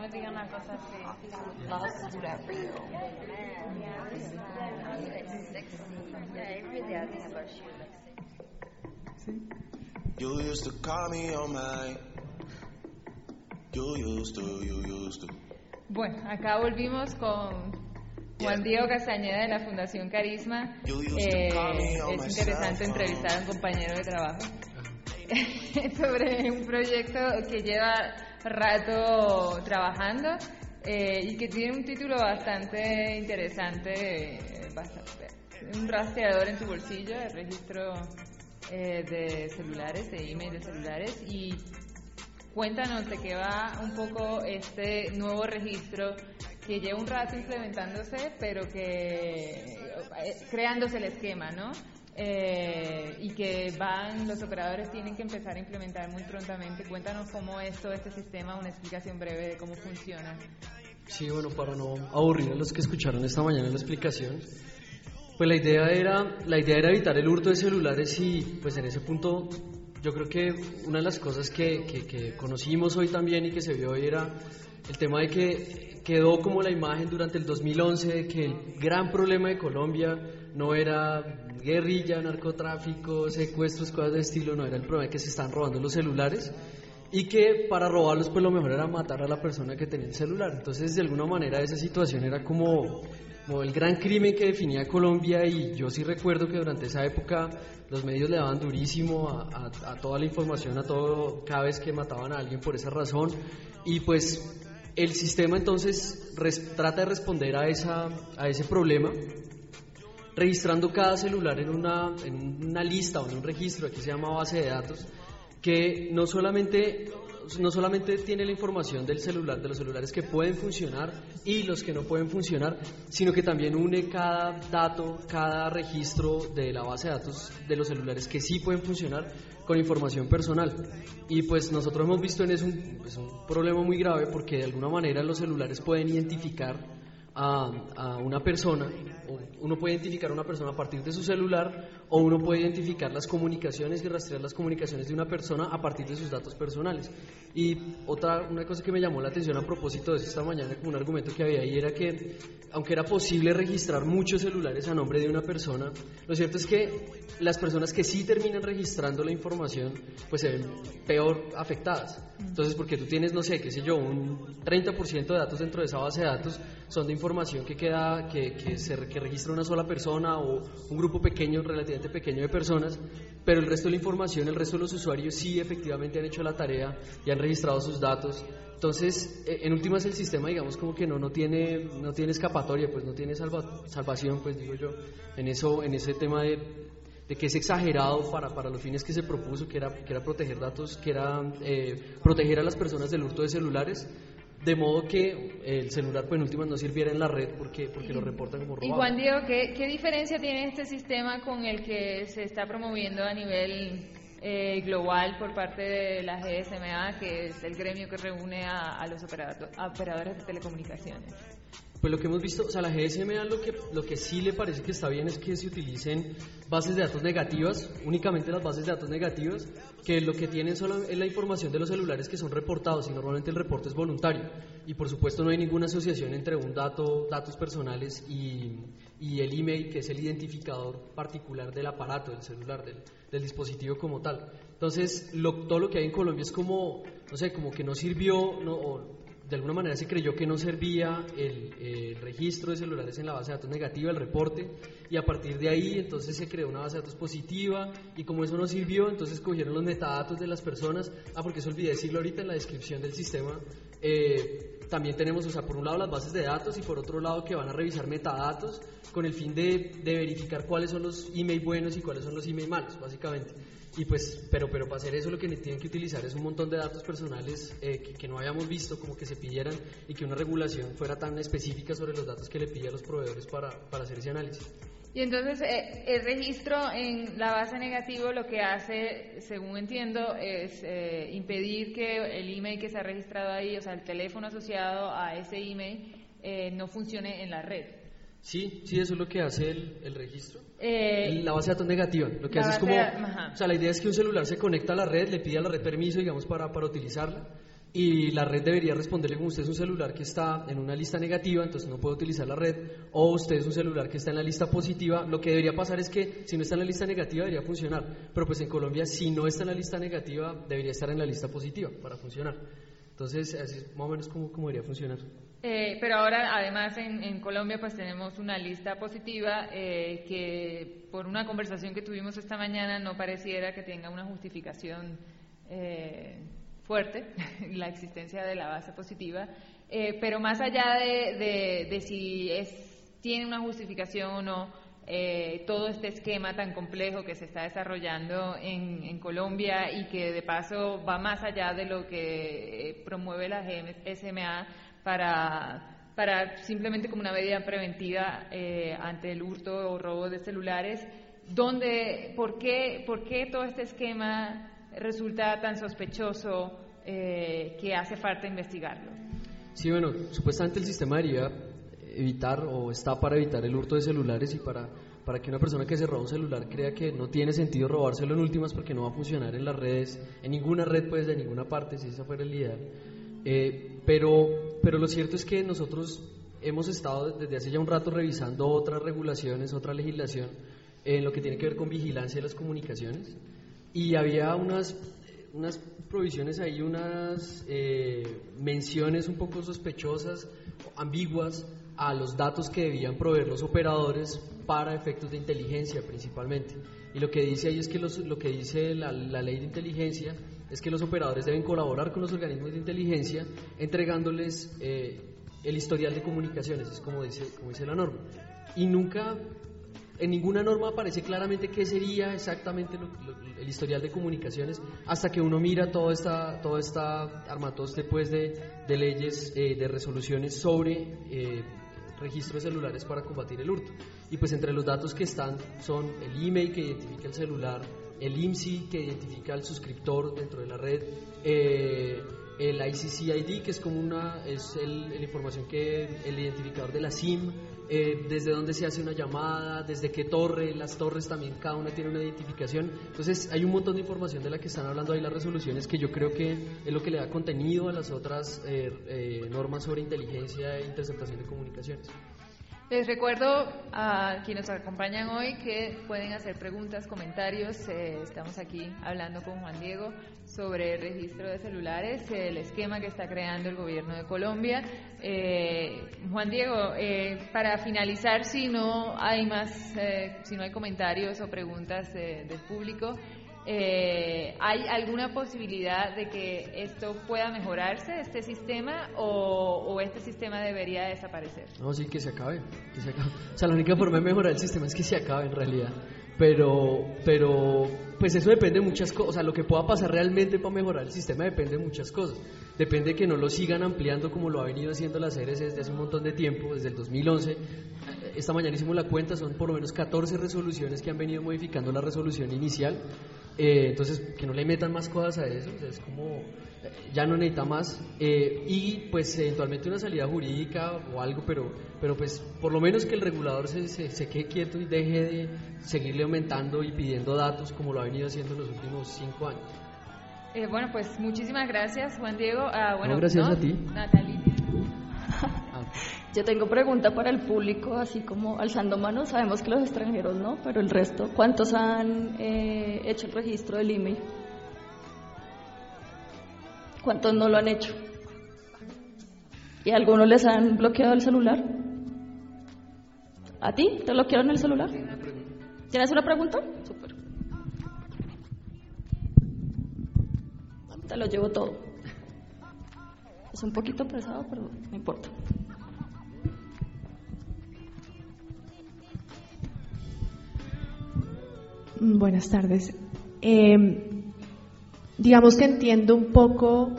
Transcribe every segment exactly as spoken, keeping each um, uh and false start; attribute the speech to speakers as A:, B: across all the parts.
A: vi una cosa así.
B: Loves to do that for you. Yeah, it really, I think about you.
C: You used to call me on my. You used to, you used to.
A: Bueno, acá volvimos con Juan Diego Castañeda de la Fundación Carisma. Eh, es interesante entrevistar a un compañero de trabajo sobre un proyecto que lleva rato trabajando eh, y que tiene un título bastante interesante, eh, bastante, un rastreador en tu bolsillo, el registro eh, de celulares, de email de celulares. Y cuéntanos de qué va un poco este nuevo registro que lleva un rato implementándose, pero que eh, creándose el esquema, ¿no? Eh, y que van, los operadores tienen que empezar a implementar muy prontamente. Cuéntanos cómo es todo este sistema, una explicación breve de cómo funciona.
D: Sí, bueno, para no aburrir a los que escucharon esta mañana la explicación, pues la idea era, la idea era evitar el hurto de celulares y pues en ese punto yo creo que una de las cosas que, que, que conocimos hoy también y que se vio hoy era el tema de que quedó como la imagen durante el dos mil once de que el gran problema de Colombia no era guerrilla, narcotráfico, secuestros, cosas de estilo, no, era el problema de que se están robando los celulares y que para robarlos pues lo mejor era matar a la persona que tenía el celular. Entonces de alguna manera esa situación era como, como el gran crimen que definía Colombia, y yo sí recuerdo que durante esa época los medios le daban durísimo a, a, a toda la información, a todo, cada vez que mataban a alguien por esa razón, y pues el sistema entonces res, trata de responder a, esa, a ese problema registrando cada celular en una, en una lista o en un registro, aquí se llama base de datos, que no solamente, no solamente tiene la información del celular, de los celulares que pueden funcionar y los que no pueden funcionar, sino que también une cada dato, cada registro de la base de datos de los celulares que sí pueden funcionar con información personal. Y pues nosotros hemos visto en eso un, pues un problema muy grave, porque de alguna manera los celulares pueden identificar a, a una persona, o uno puede identificar a una persona a partir de su celular, o uno puede identificar las comunicaciones y rastrear las comunicaciones de una persona a partir de sus datos personales. Y otra, una cosa que me llamó la atención a propósito de eso esta mañana, como un argumento que había ahí, era que aunque era posible registrar muchos celulares a nombre de una persona, lo cierto es que las personas que sí terminan registrando la información pues se ven peor afectadas. Entonces, porque tú tienes, no sé, qué sé yo, un treinta por ciento de datos dentro de esa base de datos son de información que queda, que, que, se, que registra una sola persona o un grupo pequeño, relativamente pequeño de personas, pero el resto de la información, el resto de los usuarios sí efectivamente han hecho la tarea y han registrado sus datos. Entonces, en últimas el sistema, digamos, como que no, no tiene, no tiene escapatoria, pues no tiene salva, salvación, pues digo yo, en eso, en ese tema de, de que es exagerado para, para los fines que se propuso, que era, que era proteger datos, que era eh, proteger a las personas del hurto de celulares, de modo que el celular pues en últimas no sirviera en la red porque, porque lo reportan como robado.
A: Y Juan Diego, ¿qué, ¿qué diferencia tiene este sistema con el que se está promoviendo a nivel eh, global por parte de la G S M A, que es el gremio que reúne a, a los operador, a operadores de telecomunicaciones?
D: Pues lo que hemos visto, o sea, la G S M A lo que, lo que sí le parece que está bien es que se utilicen bases de datos negativas, únicamente las bases de datos negativas, que lo que tienen solo es la información de los celulares que son reportados, y normalmente el reporte es voluntario, y por supuesto no hay ninguna asociación entre un dato, datos personales y, y el email, que es el identificador particular del aparato, del celular, del, del dispositivo como tal. Entonces, lo, todo lo que hay en Colombia es como, no sé, como que no sirvió, no, o, de alguna manera se creyó que no servía el, el registro de celulares en la base de datos negativa, el reporte, y a partir de ahí entonces se creó una base de datos positiva, y como eso no sirvió, entonces cogieron los metadatos de las personas. Ah, porque eso olvidé decirlo ahorita en la descripción del sistema, eh, también tenemos, o sea, por un lado las bases de datos y por otro lado que van a revisar metadatos con el fin de, de verificar cuáles son los email buenos y cuáles son los email malos, básicamente. Y pues, pero, pero para hacer eso lo que tienen que utilizar es un montón de datos personales eh, que, que no habíamos visto, como que se pidieran, y que una regulación fuera tan específica sobre los datos que le pide a los proveedores para, para hacer ese análisis.
A: Y entonces eh, el registro en la base negativo lo que hace, según entiendo, es eh, impedir que el email que se ha registrado ahí, o sea, el teléfono asociado a ese email, eh, no funcione en la red.
D: Sí, sí, eso es lo que hace el, el registro.
A: Eh,
D: la base de datos negativa, lo que hace es como,
A: de,
D: o sea, la idea es que un celular se conecta a la red, le pide a la red permiso, digamos, para, para utilizarla, y la red debería responderle como usted es un celular que está en una lista negativa, entonces no puede utilizar la red, o usted es un celular que está en la lista positiva. Lo que debería pasar es que si no está en la lista negativa debería funcionar, pero pues en Colombia si no está en la lista negativa debería estar en la lista positiva para funcionar. Entonces así es más o menos como, como debería funcionar.
A: Eh, pero ahora además en, en Colombia pues tenemos una lista positiva eh, que por una conversación que tuvimos esta mañana no pareciera que tenga una justificación eh, fuerte la existencia de la base positiva, eh, pero más allá de, de, de si es, tiene una justificación o no, eh, todo este esquema tan complejo que se está desarrollando en, en Colombia y que de paso va más allá de lo que eh, promueve la G S M A para, para simplemente como una medida preventiva eh, ante el hurto o robo de celulares, donde, ¿por qué, por qué todo este esquema resulta tan sospechoso eh, que hace falta investigarlo?
D: Sí, bueno, supuestamente el sistema debería evitar o está para evitar el hurto de celulares y para, para que una persona que se roba un celular crea que no tiene sentido robárselo en últimas porque no va a funcionar en las redes, en ninguna red pues de ninguna parte, si esa fuera el ideal. Eh, pero, pero lo cierto es que nosotros hemos estado desde hace ya un rato revisando otras regulaciones, otra legislación en lo que tiene que ver con vigilancia de las comunicaciones, y había unas, unas provisiones ahí, unas eh, menciones un poco sospechosas, ambiguas, a los datos que debían proveer los operadores para efectos de inteligencia principalmente. Y lo que dice ahí es que los, lo que dice la, la ley de inteligencia es que los operadores deben colaborar con los organismos de inteligencia entregándoles eh, el historial de comunicaciones, es como dice, como dice la norma. Y nunca, en ninguna norma aparece claramente qué sería exactamente lo, lo, el historial de comunicaciones, hasta que uno mira toda esta, toda esta armatoste pues de, de leyes, eh, de resoluciones sobre eh, registros celulares para combatir el hurto. Y pues entre los datos que están son el email que identifica el celular, el I M S I que identifica al suscriptor dentro de la red, eh, el I C C I D que es como una es el, la información que el identificador de la SIM, eh, desde dónde se hace una llamada, desde qué torre, las torres también cada una tiene una identificación. Entonces hay un montón de información de la que están hablando ahí las resoluciones, que yo creo que es lo que le da contenido a las otras eh, eh, normas sobre inteligencia e interceptación de comunicaciones.
A: Les recuerdo a quienes nos acompañan hoy que pueden hacer preguntas, comentarios. Eh, estamos aquí hablando con Juan Diego sobre el registro de celulares, el esquema que está creando el gobierno de Colombia. Eh, Juan Diego, eh, para finalizar, si no hay más, eh, si no hay comentarios o preguntas eh, del público, Eh, ¿hay alguna posibilidad de que esto pueda mejorarse, este sistema, o, o este sistema debería desaparecer?
D: No, sí, que se acabe, que se acabe. O sea, la única forma de mejorar el sistema es que se acabe en realidad. Pero, pero, pues eso depende de muchas cosas. O sea, lo que pueda pasar realmente para mejorar el sistema depende de muchas cosas. Depende de que no lo sigan ampliando como lo ha venido haciendo la C R C desde hace un montón de tiempo, desde el dos mil once. Esta mañana hicimos la cuenta, son por lo menos catorce resoluciones que han venido modificando la resolución inicial. Eh, entonces, que no le metan más cosas a eso, o sea, es como, ya no necesita más, eh, y pues eventualmente una salida jurídica o algo, pero, pero pues por lo menos que el regulador se, se, se quede quieto y deje de seguirle aumentando y pidiendo datos como lo ha venido haciendo en los últimos cinco años.
A: Eh, bueno, pues muchísimas gracias, Juan Diego. Ah, bueno,
D: no, gracias
A: ¿no?
D: a ti.
A: Natalie.
B: Yo tengo pregunta para el público, así como alzando manos. Sabemos que los extranjeros no, pero el resto, ¿cuántos han eh, hecho el registro del email? ¿Cuántos no lo han hecho? ¿Y algunos les han bloqueado el celular? ¿A ti? ¿Te bloquearon el celular? ¿Tienes una pregunta? Súper. Te lo llevo todo. Es un poquito pesado, pero no importa.
E: Buenas tardes. Eh, digamos que entiendo un poco,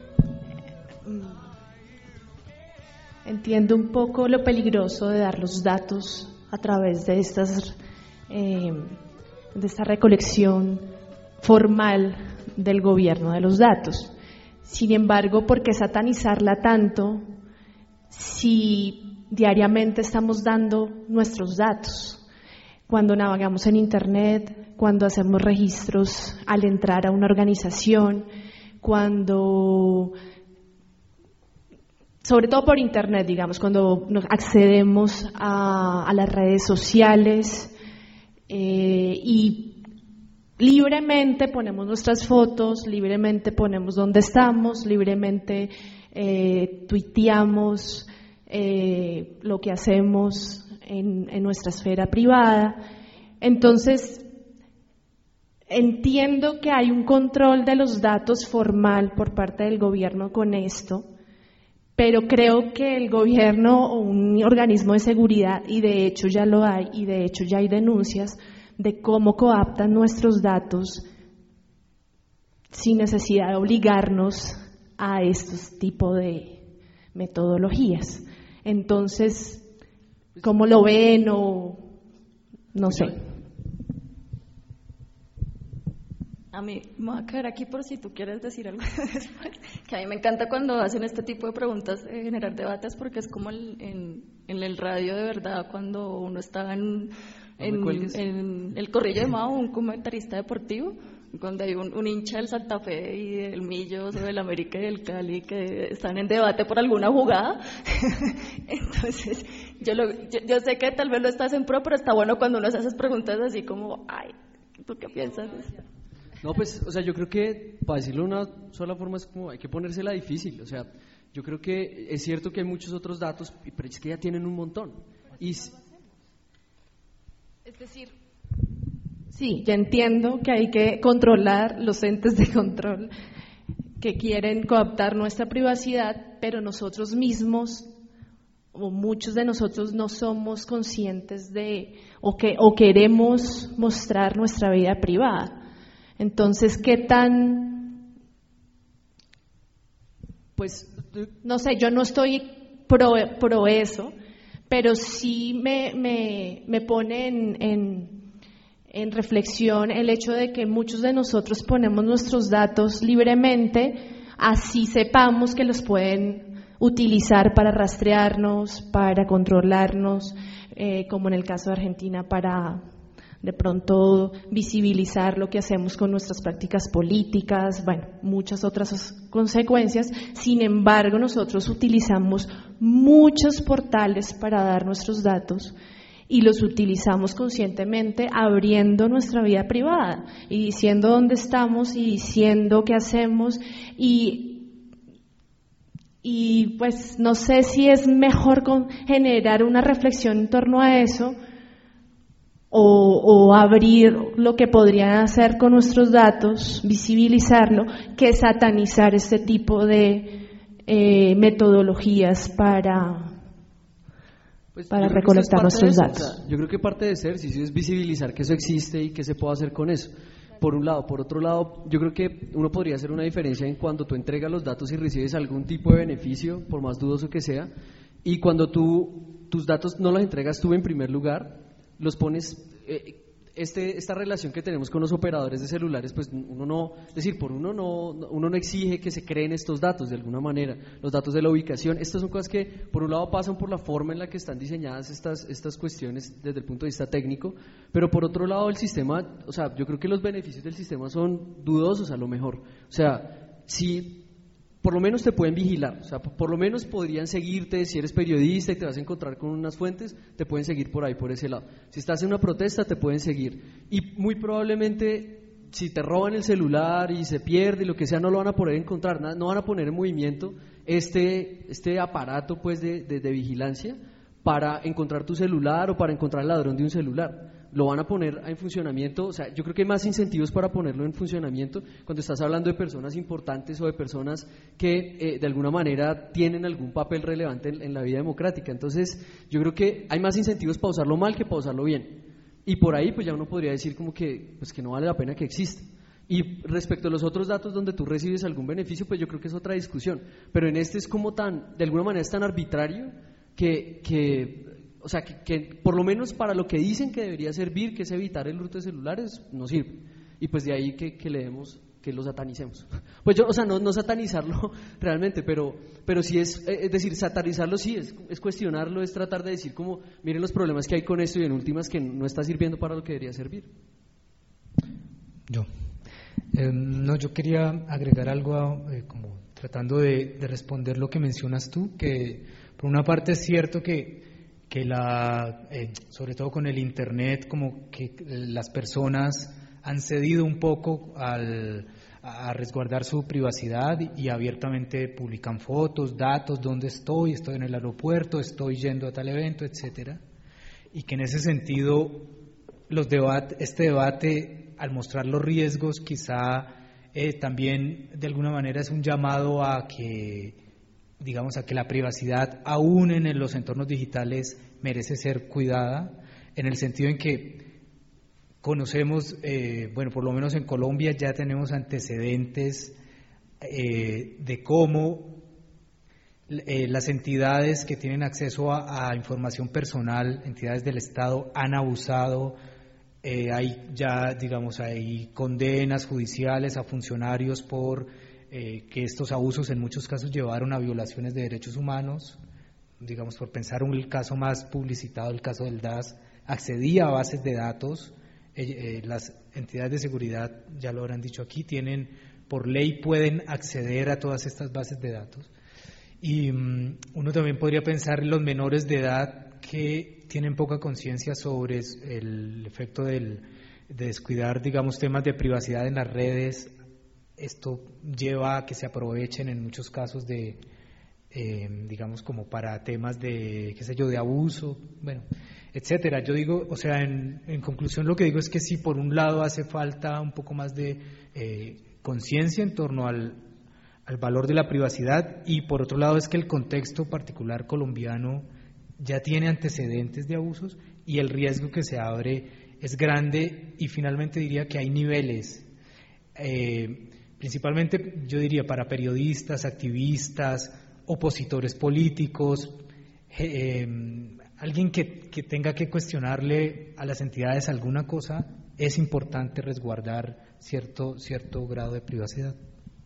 E: entiendo un poco lo peligroso de dar los datos a través de estas, eh, de esta recolección formal del gobierno de los datos. Sin embargo, ¿por qué satanizarla tanto si diariamente estamos dando nuestros datos? Cuando navegamos en Internet, cuando hacemos registros al entrar a una organización, cuando sobre todo por internet, digamos, cuando nos accedemos a, a las redes sociales eh, y libremente ponemos nuestras fotos, libremente ponemos dónde estamos, libremente eh, tuiteamos eh, lo que hacemos en, en nuestra esfera privada. Entonces, entiendo que hay un control de los datos formal por parte del gobierno con esto, pero creo que el gobierno o un organismo de seguridad, y de hecho ya lo hay, y de hecho ya hay denuncias de cómo coaptan nuestros datos sin necesidad de obligarnos a estos tipos de metodologías. Entonces, ¿cómo lo ven o no sé?
B: A mí me voy a quedar aquí por si tú quieres decir algo después, que a mí me encanta cuando hacen este tipo de preguntas, eh, generar debates, porque es como el, en, en el radio de verdad, cuando uno está en, en,
D: no
B: en el Corrillo de Mao, un comentarista deportivo, cuando hay un, un hincha del Santa Fe y del Millos o del América y del Cali que están en debate por alguna jugada. Entonces, yo, lo, yo, yo sé que tal vez lo estás en pro, pero está bueno cuando uno hace esas preguntas así como, ay, ¿tú qué piensas?
D: No, pues, o sea, yo creo que, para decirlo de una sola forma, es como hay que ponérsela difícil. O sea, yo creo que es cierto que hay muchos otros datos, pero es que ya tienen un montón. Y
E: es decir, sí, ya entiendo que hay que controlar los entes de control que quieren coaptar nuestra privacidad, pero nosotros mismos, o muchos de nosotros, no somos conscientes de, o, que, o queremos mostrar nuestra vida privada. Entonces, ¿qué tan, pues, no sé, yo no estoy pro, pro eso, pero sí me, me, me pone en, en, en reflexión el hecho de que muchos de nosotros ponemos nuestros datos libremente, así sepamos que los pueden utilizar para rastrearnos, para controlarnos, eh, como en el caso de Argentina, para de pronto visibilizar lo que hacemos con nuestras prácticas políticas, bueno, muchas otras consecuencias. Sin embargo, nosotros utilizamos muchos portales para dar nuestros datos y los utilizamos conscientemente abriendo nuestra vida privada y diciendo dónde estamos y diciendo qué hacemos y, y pues no sé si es mejor con generar una reflexión en torno a eso O, o abrir lo que podrían hacer con nuestros datos, visibilizarlo, que satanizar este tipo de eh, metodologías para,
D: pues
E: para recolectar nuestros datos.
D: O sea, yo creo que parte de ese ejercicio es visibilizar que eso existe y qué se puede hacer con eso. Por un lado. Por otro lado, yo creo que uno podría hacer una diferencia en cuando tú entregas los datos y recibes algún tipo de beneficio, por más dudoso que sea, y cuando tú tus datos no los entregas tú en primer lugar, los pones, eh, este, esta relación que tenemos con los operadores de celulares, pues uno no, es decir, por uno no, uno no exige que se creen estos datos de alguna manera, los datos de la ubicación. Estas son cosas que por un lado pasan por la forma en la que están diseñadas estas, estas cuestiones desde el punto de vista técnico, pero por otro lado el sistema, o sea, yo creo que los beneficios del sistema son dudosos a lo mejor. O sea, si por lo menos te pueden vigilar, o sea, por lo menos podrían seguirte si eres periodista y te vas a encontrar con unas fuentes, te pueden seguir por ahí, por ese lado. Si estás en una protesta, te pueden seguir. Y muy probablemente, si te roban el celular y se pierde y lo que sea, no lo van a poder encontrar, no van a poner en movimiento este, este aparato pues de, de, de vigilancia para encontrar tu celular o para encontrar al ladrón de un celular. Lo van a poner en funcionamiento, o sea, yo creo que hay más incentivos para ponerlo en funcionamiento cuando estás hablando de personas importantes o de personas que eh, de alguna manera tienen algún papel relevante en, en la vida democrática. Entonces, yo creo que hay más incentivos para usarlo mal que para usarlo bien. Y por ahí, pues ya uno podría decir como que, pues que no vale la pena que exista. Y respecto a los otros datos donde tú recibes algún beneficio, pues yo creo que es otra discusión. Pero en este es como tan, de alguna manera es tan arbitrario que... que O sea, que, que por lo menos para lo que dicen que debería servir, que es evitar el hurto de celulares, no sirve. Y pues de ahí que, que le demos, que lo satanicemos. Pues yo, o sea, no, no satanizarlo realmente, pero, pero sí es, es decir, satanizarlo sí, es, es cuestionarlo, es tratar de decir como, miren los problemas que hay con esto y en últimas que no está sirviendo para lo que debería servir.
F: Yo. Eh, no, yo quería agregar algo a, eh, como tratando de, de responder lo que mencionas tú, que por una parte es cierto que, que la, eh, sobre todo con el Internet, como que las personas han cedido un poco al, a resguardar su privacidad y abiertamente publican fotos, datos, dónde estoy, estoy en el aeropuerto, estoy yendo a tal evento, etcétera. Y que en ese sentido los debat- este debate, al mostrar los riesgos, quizá eh, también de alguna manera es un llamado a que, digamos, a que la privacidad aún en los entornos digitales merece ser cuidada, en el sentido en que conocemos, eh, bueno, por lo menos en Colombia ya tenemos antecedentes eh, de cómo eh, las entidades que tienen acceso a, a información personal, entidades del Estado, han abusado. Eh, hay ya, digamos, hay condenas judiciales a funcionarios por eh, que estos abusos en muchos casos llevaron a violaciones de derechos humanos. Digamos, por pensar un el caso más publicitado, el caso del D A S, accedía a bases de datos. Eh, eh, las entidades de seguridad, ya lo habrán dicho aquí, tienen, por ley pueden acceder a todas estas bases de datos. Y um, uno también podría pensar en los menores de edad que tienen poca conciencia sobre el efecto del, de descuidar, digamos, temas de privacidad en las redes. Esto lleva a que se aprovechen en muchos casos de, eh, digamos, como para temas de, qué sé yo, de abuso, bueno, etcétera. Yo digo, o sea, en, en conclusión lo que digo es que sí, por un lado hace falta un poco más de eh, conciencia en torno al, al valor de la privacidad, y por otro lado es que el contexto particular colombiano ya tiene antecedentes de abusos y el riesgo que se abre es grande. Y finalmente diría que hay niveles, eh, principalmente yo diría para periodistas, activistas, opositores políticos, eh, alguien que, que tenga que cuestionarle a las entidades alguna cosa, es importante resguardar cierto, cierto grado de privacidad.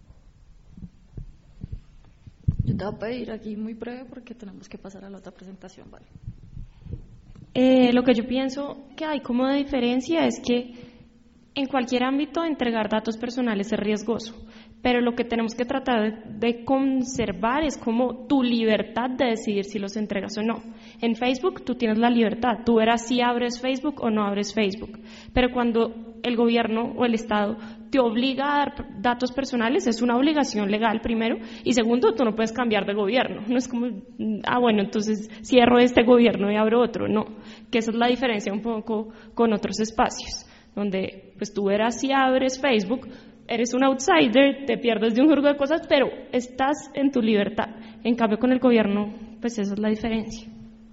B: Yo te voy a pedir aquí muy breve porque tenemos que pasar a la otra presentación, ¿vale?
G: Eh, lo que yo pienso que hay como de diferencia es que en cualquier ámbito entregar datos personales es riesgoso, pero lo que tenemos que tratar de, de conservar es como tu libertad de decidir si los entregas o no. En Facebook tú tienes la libertad, tú verás si abres Facebook o no abres Facebook, pero cuando el gobierno o el Estado te obliga a dar datos personales, es una obligación legal primero, y segundo, tú no puedes cambiar de gobierno, no es como, ah bueno, entonces cierro este gobierno y abro otro, no, que esa es la diferencia un poco con otros espacios, donde pues tú verás si abres Facebook, eres un outsider, te pierdes de un juego de cosas, pero estás en tu libertad. En cambio con el gobierno, pues esa es la diferencia.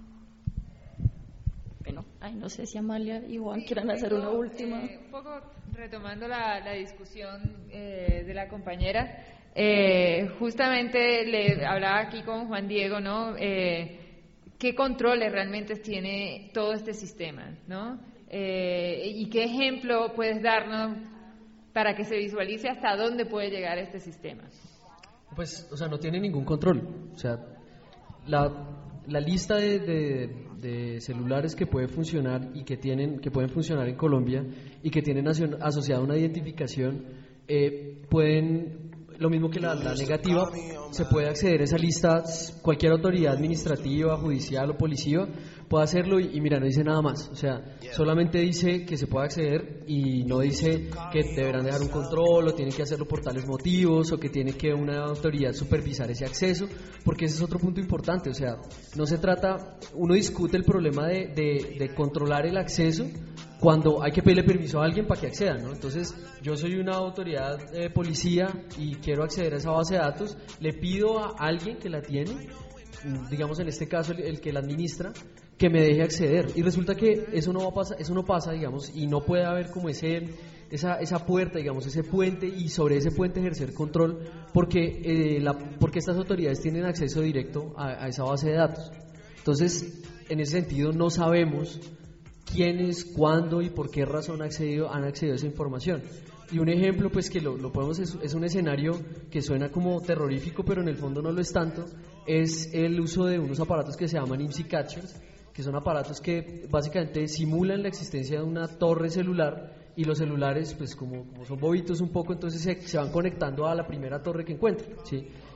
B: Bueno, ay, no sé si Amalia y Juan quieran hacer una última.
A: Eh, un poco retomando la, la discusión eh, de la compañera, eh, justamente le hablaba aquí con Juan Diego, ¿no? Eh, ¿Qué controles realmente tiene todo este sistema, ¿no? Eh, y qué ejemplo puedes darnos para que se visualice hasta dónde puede llegar este sistema.
D: Pues, o sea, no tiene ningún control. O sea, la, la lista de, de, de celulares que puede funcionar y que tienen, que pueden funcionar en Colombia y que tienen asociada una identificación, eh, pueden, lo mismo que la, la negativa, se puede acceder a esa lista, cualquier autoridad administrativa, judicial o policía puede hacerlo y, y mira, no dice nada más, o sea, solamente dice que se puede acceder y no dice que deberán dejar un control o tienen que hacerlo por tales motivos o que tiene que una autoridad supervisar ese acceso, porque ese es otro punto importante, o sea, no se trata, uno discute el problema de, de, de controlar el acceso cuando hay que pedirle permiso a alguien para que acceda, ¿no? Entonces, yo soy una autoridad de policía y quiero acceder a esa base de datos, le pido a alguien que la tiene, digamos en este caso el, el que la administra, que me deje acceder, y resulta que eso no va a pasar, eso no pasa, digamos, y no puede haber como ese esa esa puerta, digamos, ese puente, y sobre ese puente ejercer control, porque eh, la porque estas autoridades tienen acceso directo a, a esa base de datos. Entonces, en ese sentido, no sabemos quiénes, cuándo y por qué razón accedido, han accedido a esa información. Y un ejemplo, pues que lo, lo podemos, es, es un escenario que suena como terrorífico, pero en el fondo no lo es tanto, es el uso de unos aparatos que se llaman IMSI Catchers, que son aparatos que básicamente simulan la existencia de una torre celular, y los celulares, pues como, como son bobitos un poco, entonces se, se van conectando a la primera torre que encuentran, ¿sí?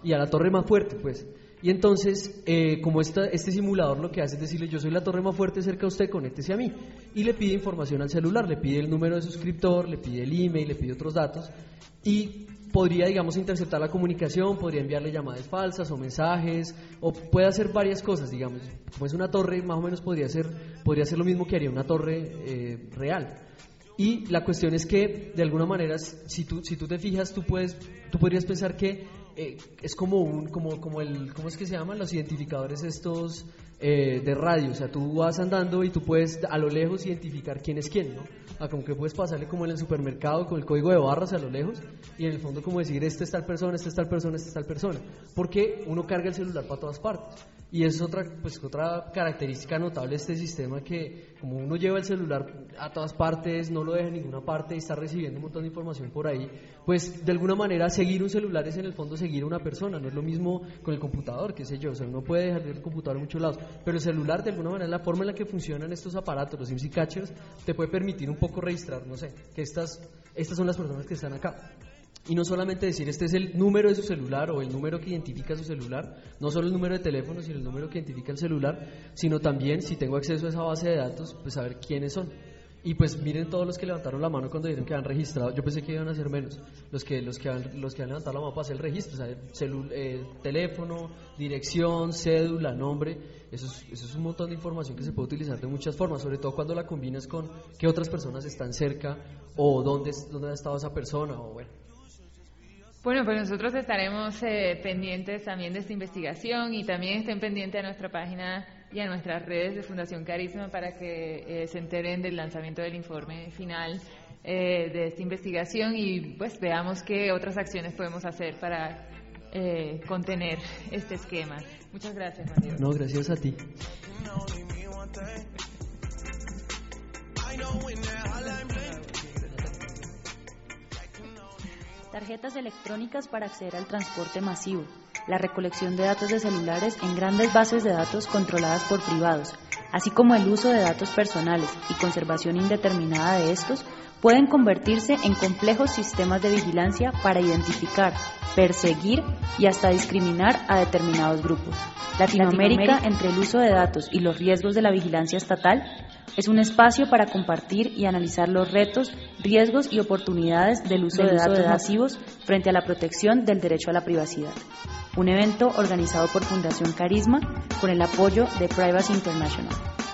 D: y a la torre más fuerte, pues. Y entonces, eh, como esta, este simulador lo que hace es decirle, yo soy la torre más fuerte cerca de usted, conéctese a mí. Y le pide información al celular, le pide el número de suscriptor, le pide el email, le pide otros datos. Y podría, digamos, interceptar la comunicación, podría enviarle llamadas falsas o mensajes, o puede hacer varias cosas, digamos. Como es una torre, más o menos podría ser, podría ser lo mismo que haría una torre eh, real. Y la cuestión es que, de alguna manera, si tú, si tú te fijas, tú, puedes, tú podrías pensar que eh, es como un, como, como el, ¿cómo es que se llaman? Los identificadores estos eh, de radio, o sea, tú vas andando y tú puedes a lo lejos identificar quién es quién, ¿no? Ah, como que puedes pasarle como en el supermercado con el código de barras a lo lejos y en el fondo como decir, este es tal persona, este es tal persona, este es tal persona, porque uno carga el celular para todas partes. Y es otra, pues, otra característica notable de este sistema, que como uno lleva el celular a todas partes, no lo deja en ninguna parte y está recibiendo un montón de información por ahí, pues de alguna manera seguir un celular es en el fondo seguir a una persona. No es lo mismo con el computador, qué sé yo, o sea, uno puede dejar el computador en muchos lados, pero el celular, de alguna manera, la forma en la que funcionan estos aparatos, los IMSI catchers, te puede permitir un poco registrar, no sé, que estas, estas son las personas que están acá. Y no solamente decir este es el número de su celular o el número que identifica su celular, no solo el número de teléfono, sino el número que identifica el celular, sino también, si tengo acceso a esa base de datos, pues saber quiénes son. Y pues miren todos los que levantaron la mano cuando dijeron que han registrado. Yo pensé que iban a ser menos los que los que han, los que han levantado la mano para hacer el registro, o sea, celu, eh, teléfono, dirección, cédula, nombre. Eso es, eso es un montón de información que se puede utilizar de muchas formas, sobre todo cuando la combinas con qué otras personas están cerca o dónde, dónde ha estado esa persona, o bueno.
A: Bueno, pues nosotros estaremos eh, pendientes también de esta investigación, y también estén pendientes a nuestra página y a nuestras redes de Fundación Carisma para que eh, se enteren del lanzamiento del informe final eh, de esta investigación, y pues veamos qué otras acciones podemos hacer para eh, contener este esquema. Muchas gracias, Juan Diego.
D: No, gracias a ti.
H: Tarjetas electrónicas para acceder al transporte masivo, la recolección de datos de celulares en grandes bases de datos controladas por privados, así como el uso de datos personales y conservación indeterminada de estos, pueden convertirse en complejos sistemas de vigilancia para identificar, perseguir y hasta discriminar a determinados grupos. Latinoamérica, Latinoamérica, entre el uso de datos y los riesgos de la vigilancia estatal, es un espacio para compartir y analizar los retos, riesgos y oportunidades del uso, del de, uso datos de datos masivos frente a la protección del derecho a la privacidad. Un evento organizado por Fundación Carisma con el apoyo de Privacy International.